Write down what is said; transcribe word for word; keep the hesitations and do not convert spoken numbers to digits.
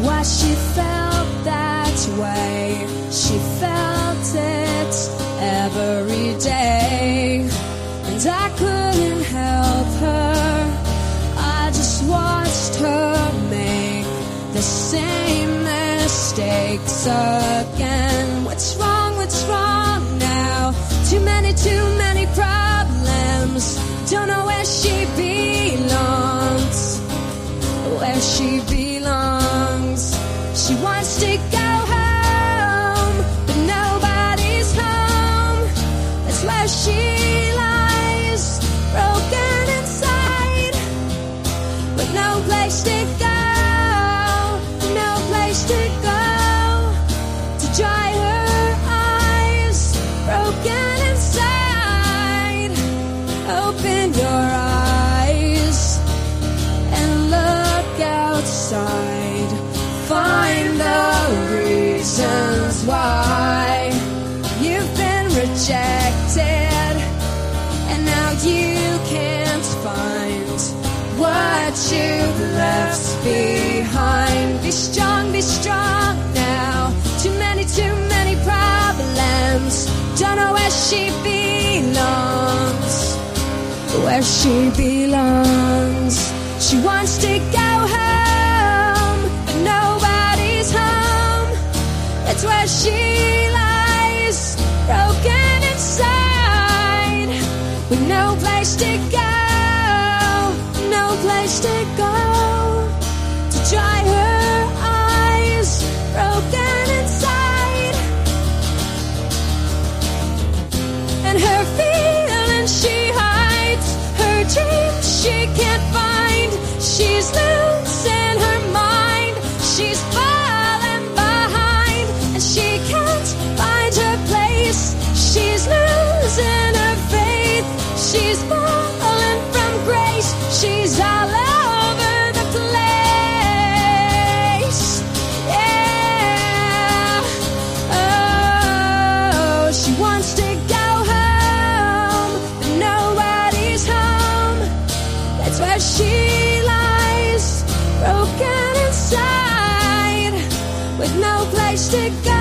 why she felt that way. She felt it every day, and I couldn't help her. I just watched her make the same mistakes again. What's wrong, what's wrong now? Too many, too many problems. Don't know where she belongs, where she belongs. She wants to go home, but nobody's home. That's where she lies, broken inside, with no place to go, no place to go to dry her eyes, broken inside. Open your eyes and look outside. Find the reasons why you've been rejected, and now you can't find what you've left behind. Be strong, be strong now. Too many, too many problems. Don't know where she belongs, where she belongs. She wants to go home, but nobody's home. That's where she lies, broken inside, with no place to go, no place to go to dry her eyes, broken inside. And her feelings she hides, her dreams she can't find. She's losing her mind, she's falling behind, and she can't find her place. She's losing her faith, she's falling from grace. She's all over the place, yeah. Oh, she wants to go home, but nobody's home. That's where she lies, broken inside, with no place to go.